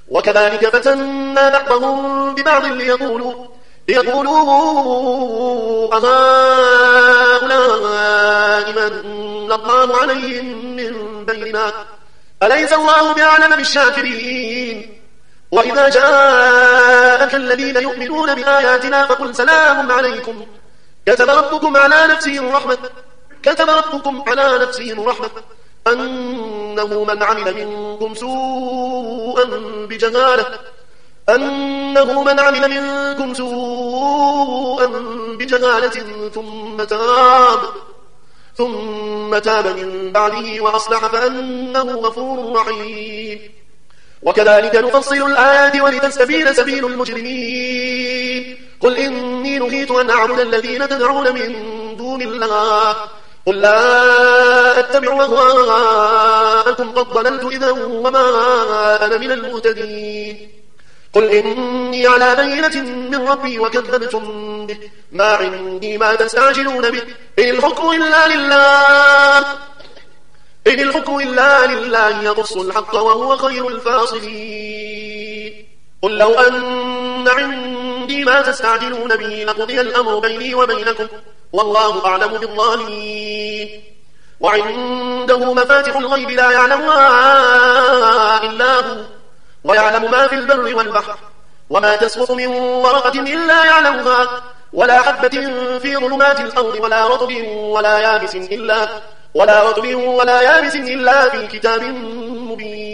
وكذلك فتنا بعضهم ببعض ليقولوا أهؤلاء من الله عليهم من بيننا أليس الله بأعلم بالشاكرين. وإذا جاءك الذين يؤمنون بآياتنا فقل سلام عليكم كتب ربكم على نفسه الرحمة أنه من عمل منكم سوءا بجهالة ثم تاب من بعده وأصلح فأنه غفور رحيم. وكذلك نفصل الآيات ولتستبين سبيل المجرمين. قل إني نهيت أن أعبد الذين تدعون من دون الله قل لا أتبع أهواءكم قد ضللت إذا وما أنا من المهتدين. قل إني على بينة من ربي وكذبتم به ما عندي ما تستعجلون به إن الحكم إلا لله يقص الحق وهو خير الفاصلين. قل لو أن عندي ما تستعجلون به لقضي الأمر بيني وبينكم والله أعلم بالظالمين. وعنده مفاتح الغيب لا يعلمها إلا هو ويعلم ما في البر والبحر وما تسقط من ورقة إلا يعلمها ولا حبة في ظلمات الأرض ولا رطب ولا يابس إلا في كتاب مبين.